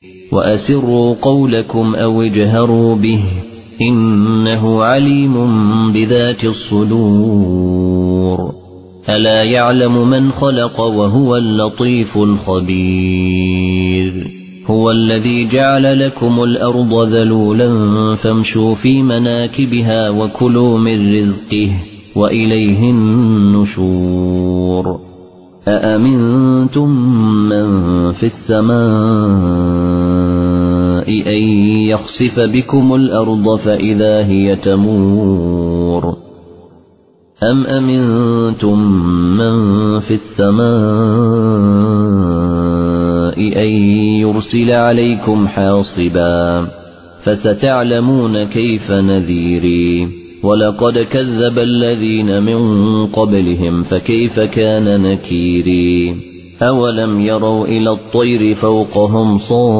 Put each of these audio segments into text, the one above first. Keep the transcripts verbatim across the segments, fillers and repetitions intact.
وأسروا قولكم أو اجهروا به إنه عليم بذات الصدور ألا يعلم من خلق وهو اللطيف الخبير هو الذي جعل لكم الأرض ذلولا فامشوا في مناكبها وكلوا من رزقه وإليه النشور أأمنتم من في السماء أن يخسف بكم الأرض فإذا هي تمور أم أمنتم من في السماء أن يرسل عليكم حاصبا فستعلمون كيف نذيري ولقد كذب الذين من قبلهم فكيف كان نكيري أولم يروا إلى الطير فوقهم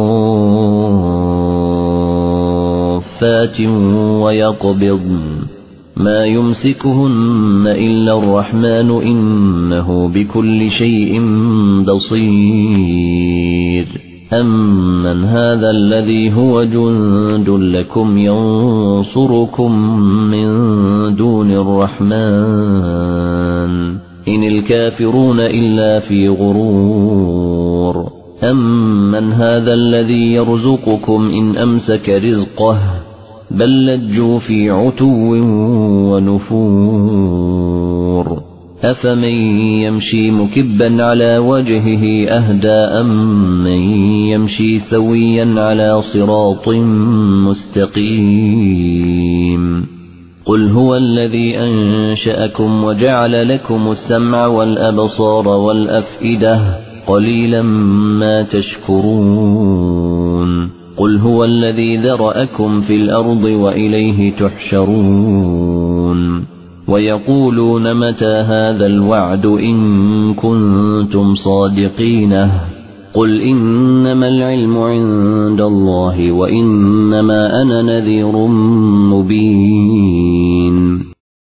صافات ويقبضن ما يمسكهن إلا الرحمن إنه بكل شيء بصير أمن هذا الذي هو جند لكم ينصركم من دون الرحمن إن الكافرون إلا في غرور أمن هذا الذي يرزقكم إن أمسك رزقه بل لجوا في عتو ونفور أفمن يمشي مكبا على وجهه أهدى أم من يمشي سويا على صراط مستقيم قل هو الذي أنشأكم وجعل لكم السمع والأبصار والأفئدة قليلا ما تشكرون قل هو الذي ذرأكم في الأرض وإليه تحشرون ويقولون متى هذا الوعد إن كنتم صادقين قل إنما العلم عند الله وإنما أنا نذير مبين